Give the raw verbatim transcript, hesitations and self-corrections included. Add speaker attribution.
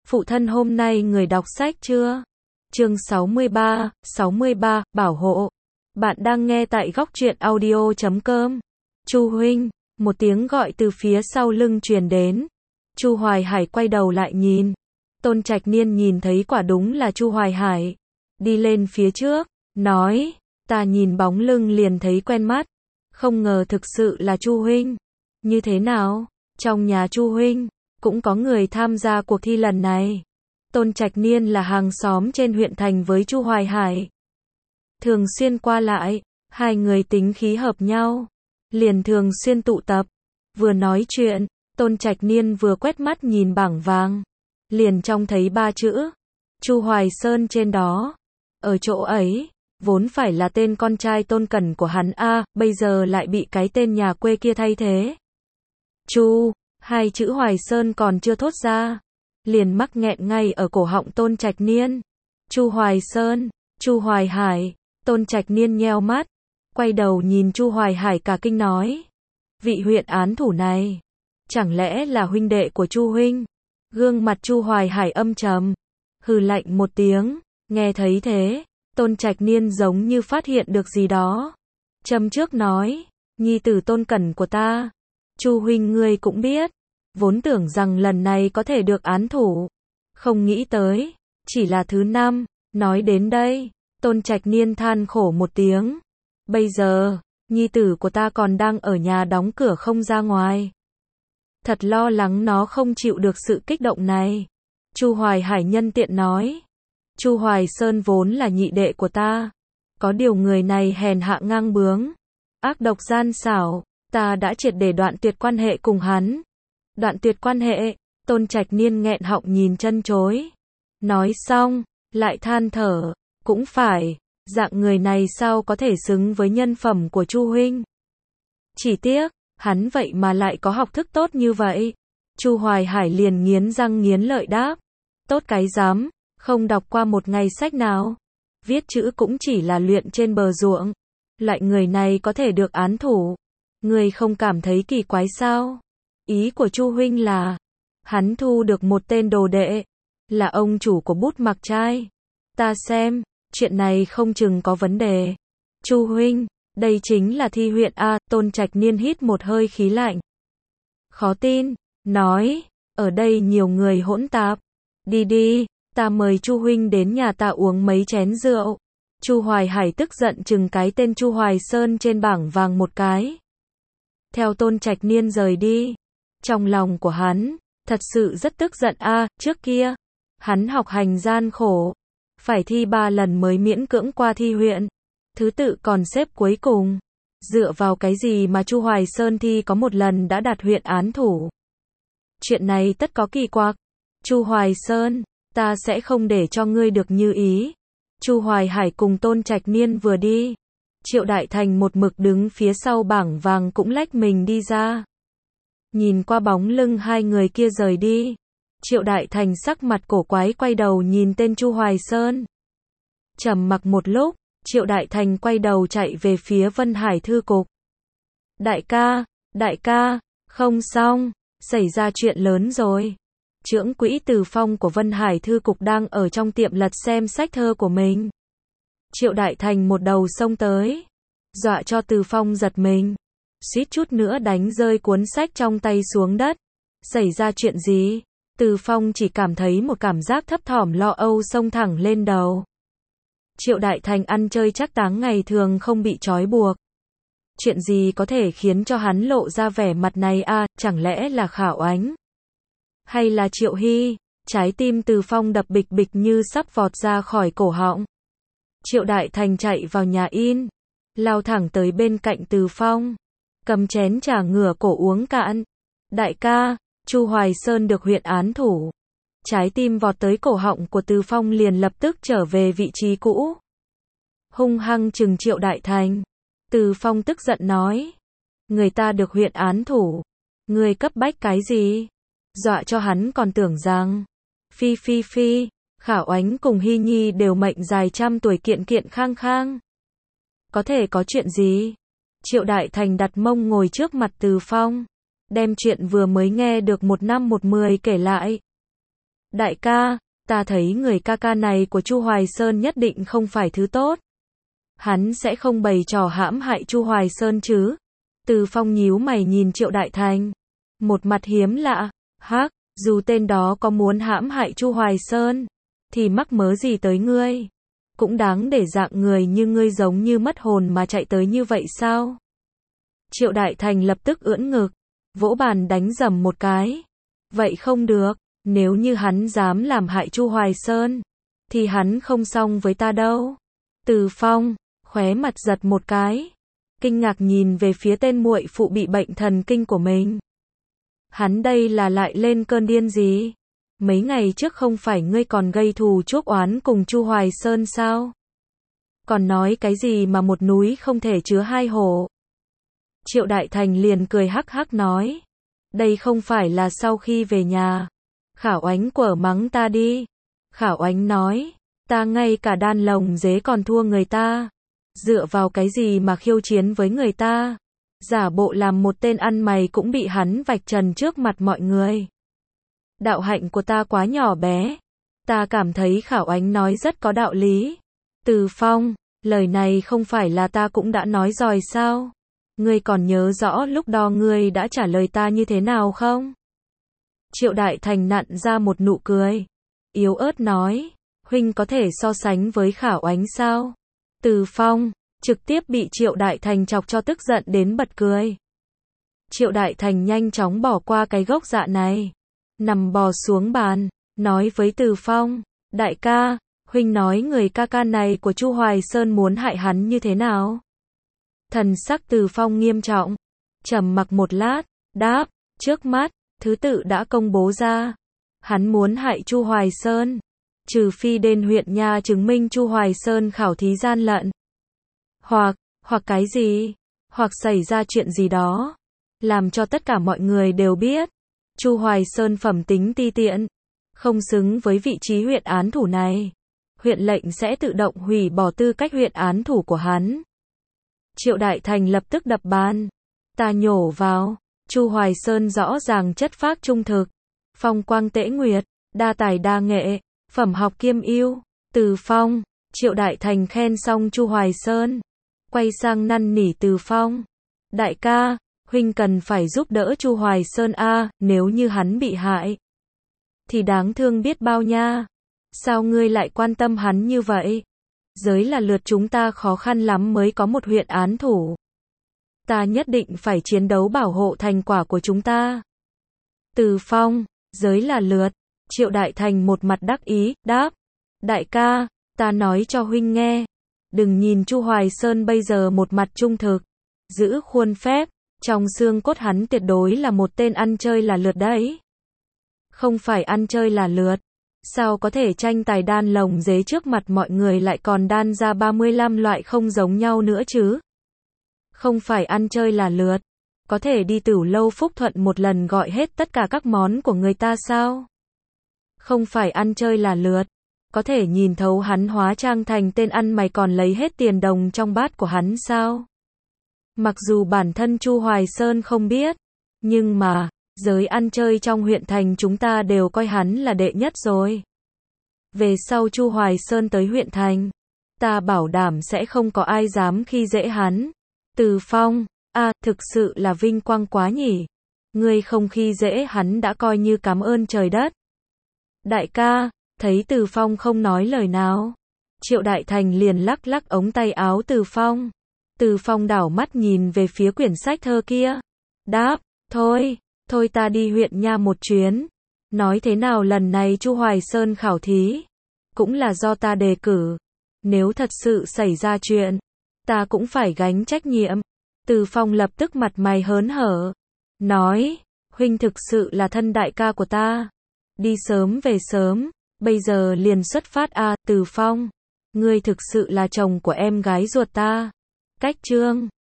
Speaker 1: Phụ thân hôm nay người đọc sách chưa? Chương sáu mươi ba, sáu mươi ba, bảo hộ. Bạn đang nghe tại góc truyện audio chấm com. Chu huynh, một tiếng gọi từ phía sau lưng truyền đến. Chu Hoài Hải quay đầu lại nhìn. Tôn Trạch Niên nhìn thấy quả đúng là Chu Hoài Hải. Đi lên phía trước, nói, ta nhìn bóng lưng liền thấy quen mắt. Không ngờ thực sự là Chu huynh. Như thế nào? Trong nhà Chu huynh cũng có người tham gia cuộc thi lần này. Tôn Trạch Niên là hàng xóm trên huyện thành với Chu Hoài Hải. Thường xuyên qua lại, hai người tính khí hợp nhau, liền thường xuyên tụ tập. Vừa nói chuyện, Tôn Trạch Niên vừa quét mắt nhìn bảng vàng, liền trông thấy ba chữ Chu Hoài Sơn trên đó. Ở chỗ ấy, vốn phải là tên con trai Tôn Cẩn của hắn a, bây giờ lại bị cái tên nhà quê kia thay thế. Chu, hai chữ Hoài Sơn còn chưa thốt ra, liền mắc nghẹn ngay ở cổ họng Tôn Trạch Niên. Chu Hoài Sơn, Chu Hoài Hải. Tôn Trạch Niên nheo mắt, quay đầu nhìn Chu Hoài Hải cả kinh nói, vị huyện án thủ này, chẳng lẽ là huynh đệ của Chu huynh? Gương mặt Chu Hoài Hải âm trầm, hừ lạnh một tiếng. Nghe thấy thế, Tôn Trạch Niên giống như phát hiện được gì đó, châm trước nói, nhi tử Tôn Cẩn của ta, Chu huynh ngươi cũng biết, vốn tưởng rằng lần này có thể được án thủ, không nghĩ tới chỉ là thứ năm. Nói đến đây, Tôn Trạch Niên than khổ một tiếng, bây giờ nhi tử của ta còn đang ở nhà đóng cửa không ra ngoài, thật lo lắng nó không chịu được sự kích động này. Chu Hoài Hải nhân tiện nói, Chu Hoài Sơn vốn là nhị đệ của ta, có điều người này hèn hạ ngang bướng, ác độc gian xảo, ta đã triệt để đoạn tuyệt quan hệ cùng hắn. Đoạn tuyệt quan hệ? Tôn Trạch Niên nghẹn họng nhìn chân chối. Nói xong, lại than thở, cũng phải, dạng người này sao có thể xứng với nhân phẩm của Chu huynh. Chỉ tiếc, hắn vậy mà lại có học thức tốt như vậy. Chu Hoài Hải liền nghiến răng nghiến lợi đáp, tốt cái rắm, không đọc qua một ngày sách nào, viết chữ cũng chỉ là luyện trên bờ ruộng. Loại người này có thể được án thủ, người không cảm thấy kỳ quái sao? Ý của Chu huynh là, hắn thu được một tên đồ đệ, là ông chủ của bút mặc trai. Ta xem, chuyện này không chừng có vấn đề. Chu huynh, đây chính là thi huyện a. Tôn Trạch Niên hít một hơi khí lạnh. Khó tin, nói, ở đây nhiều người hỗn tạp. Đi đi, ta mời Chu huynh đến nhà ta uống mấy chén rượu. Chu Hoài Hải tức giận chừng cái tên Chu Hoài Sơn trên bảng vàng một cái. Theo Tôn Trạch Niên rời đi, trong lòng của hắn thật sự rất tức giận a. Trước kia hắn học hành gian khổ, phải thi ba lần mới miễn cưỡng qua thi huyện, thứ tự còn xếp cuối cùng. Dựa vào cái gì mà Chu Hoài Sơn thi có một lần đã đạt huyện án thủ? Chuyện này tất có kỳ quặc. Chu Hoài Sơn, ta sẽ không để cho ngươi được như ý. Chu Hoài Hải cùng Tôn Trạch Niên vừa đi, Triệu Đại Thành một mực đứng phía sau bảng vàng cũng lách mình đi ra. Nhìn qua bóng lưng hai người kia rời đi, Triệu Đại Thành sắc mặt cổ quái quay đầu nhìn tên Chu Hoài Sơn. Trầm mặc một lúc, Triệu Đại Thành quay đầu chạy về phía Vân Hải Thư Cục. Đại ca, đại ca, không xong, xảy ra chuyện lớn rồi. Trưởng quỹ Từ Phong của Vân Hải Thư Cục đang ở trong tiệm lật xem sách thơ của mình. Triệu Đại Thành một đầu xông tới, dọa cho Từ Phong giật mình, suýt chút nữa đánh rơi cuốn sách trong tay xuống đất. Xảy ra chuyện gì? Từ Phong chỉ cảm thấy một cảm giác thấp thỏm lo âu xông thẳng lên đầu. Triệu Đại Thành ăn chơi chắc táng ngày thường không bị trói buộc. Chuyện gì có thể khiến cho hắn lộ ra vẻ mặt này a? À, chẳng lẽ là Khả Oánh? Hay là Triệu Hy? Trái tim Từ Phong đập bịch bịch như sắp vọt ra khỏi cổ họng. Triệu Đại Thành chạy vào nhà in, lao thẳng tới bên cạnh Từ Phong, cầm chén trà ngửa cổ uống cạn. Đại ca, Chu Hoài Sơn được huyện án thủ. Trái tim vọt tới cổ họng của Từ Phong liền lập tức trở về vị trí cũ. Hung hăng trừng Triệu Đại Thành. Từ Phong tức giận nói, người ta được huyện án thủ, người cấp bách cái gì? Dọa cho hắn còn tưởng rằng, phi phi phi, Khả Oánh cùng Hy Nhi đều mệnh dài trăm tuổi kiện kiện khang khang. Có thể có chuyện gì? Triệu Đại Thành đặt mông ngồi trước mặt Từ Phong, đem chuyện vừa mới nghe được một năm một mười kể lại. Đại ca, ta thấy người ca ca này của Chu Hoài Sơn nhất định không phải thứ tốt. Hắn sẽ không bày trò hãm hại Chu Hoài Sơn chứ? Từ Phong nhíu mày nhìn Triệu Đại Thành. Một mặt hiếm lạ, hắc, dù tên đó có muốn hãm hại Chu Hoài Sơn, thì mắc mớ gì tới ngươi? Cũng đáng để dạng người như ngươi giống như mất hồn mà chạy tới như vậy sao? Triệu Đại Thành lập tức ưỡn ngực, vỗ bàn đánh dầm một cái. Vậy không được, nếu như hắn dám làm hại Chu Hoài Sơn, thì hắn không xong với ta đâu. Từ Phong, khóe mặt giật một cái, kinh ngạc nhìn về phía tên muội phụ bị bệnh thần kinh của mình. Hắn đây là lại lên cơn điên gì? Mấy ngày trước không phải ngươi còn gây thù chuốc oán cùng Chu Hoài Sơn sao? Còn nói cái gì mà một núi không thể chứa hai hổ? Triệu Đại Thành liền cười hắc hắc nói. Đây không phải là sau khi về nhà. Khảo Ánh quở mắng ta đi. Khảo Ánh nói, ta ngay cả đan lồng dế còn thua người ta. Dựa vào cái gì mà khiêu chiến với người ta? Giả bộ làm một tên ăn mày cũng bị hắn vạch trần trước mặt mọi người. Đạo hạnh của ta quá nhỏ bé. Ta cảm thấy Khảo Ánh nói rất có đạo lý. Từ Phong, lời này không phải là ta cũng đã nói rồi sao? Ngươi còn nhớ rõ lúc đó ngươi đã trả lời ta như thế nào không? Triệu Đại Thành nặn ra một nụ cười. Yếu ớt nói, huynh có thể so sánh với Khảo Ánh sao? Từ Phong, trực tiếp bị Triệu Đại Thành chọc cho tức giận đến bật cười. Triệu Đại Thành nhanh chóng bỏ qua cái gốc dạ này. Nằm bò xuống bàn, nói với Từ Phong, đại ca, huynh nói người ca ca này của Chu Hoài Sơn muốn hại hắn như thế nào? Thần sắc Từ Phong nghiêm trọng, trầm mặc một lát, đáp, trước mắt, thứ tự đã công bố ra. Hắn muốn hại Chu Hoài Sơn, trừ phi đến huyện nha chứng minh Chu Hoài Sơn khảo thí gian lận. Hoặc, hoặc cái gì? Hoặc xảy ra chuyện gì đó, làm cho tất cả mọi người đều biết. Chu Hoài Sơn phẩm tính ti tiện, không xứng với vị trí huyện án thủ này. Huyện lệnh sẽ tự động hủy bỏ tư cách huyện án thủ của hắn. Triệu Đại Thành lập tức đập bàn. Ta nhổ vào, Chu Hoài Sơn rõ ràng chất phác trung thực, phong quang tễ nguyệt, đa tài đa nghệ, phẩm học kiêm ưu. Từ Phong, Triệu Đại Thành khen xong Chu Hoài Sơn, quay sang năn nỉ Từ Phong. Đại ca, huynh cần phải giúp đỡ Chu Hoài Sơn a, nếu như hắn bị hại, thì đáng thương biết bao nha. Sao ngươi lại quan tâm hắn như vậy? Giới là lượt chúng ta khó khăn lắm mới có một huyện án thủ. Ta nhất định phải chiến đấu bảo hộ thành quả của chúng ta. Từ Phong, giới là lượt. Triệu Đại Thành một mặt đắc ý, đáp. Đại ca, ta nói cho huynh nghe. Đừng nhìn Chu Hoài Sơn bây giờ một mặt trung thực, giữ khuôn phép, trong xương cốt hắn tuyệt đối là một tên ăn chơi là lượt đấy. Không phải ăn chơi là lượt, sao có thể tranh tài đan lồng dế trước mặt mọi người lại còn đan ra ba mươi lăm loại không giống nhau nữa chứ? Không phải ăn chơi là lượt, có thể đi Tửu Lâu Phúc Thuận một lần gọi hết tất cả các món của người ta sao? Không phải ăn chơi là lượt, có thể nhìn thấu hắn hóa trang thành tên ăn mày còn lấy hết tiền đồng trong bát của hắn sao? Mặc dù bản thân Chu Hoài Sơn không biết, nhưng mà, giới ăn chơi trong huyện thành chúng ta đều coi hắn là đệ nhất rồi. Về sau Chu Hoài Sơn tới huyện thành, ta bảo đảm sẽ không có ai dám khi dễ hắn. Từ Phong, a, à, thực sự là vinh quang quá nhỉ. Ngươi không khi dễ hắn đã coi như cảm ơn trời đất. Đại ca, thấy Từ Phong không nói lời nào, Triệu Đại Thành liền lắc lắc ống tay áo Từ Phong. Từ Phong đảo mắt nhìn về phía quyển sách thơ kia. Đáp, thôi, thôi ta đi huyện nha một chuyến. Nói thế nào lần này Chu Hoài Sơn khảo thí, cũng là do ta đề cử. Nếu thật sự xảy ra chuyện, ta cũng phải gánh trách nhiệm. Từ Phong lập tức mặt mày hớn hở. Nói, huynh thực sự là thân đại ca của ta. Đi sớm về sớm, bây giờ liền xuất phát a. À, Từ Phong, ngươi thực sự là chồng của em gái ruột ta. Cách chương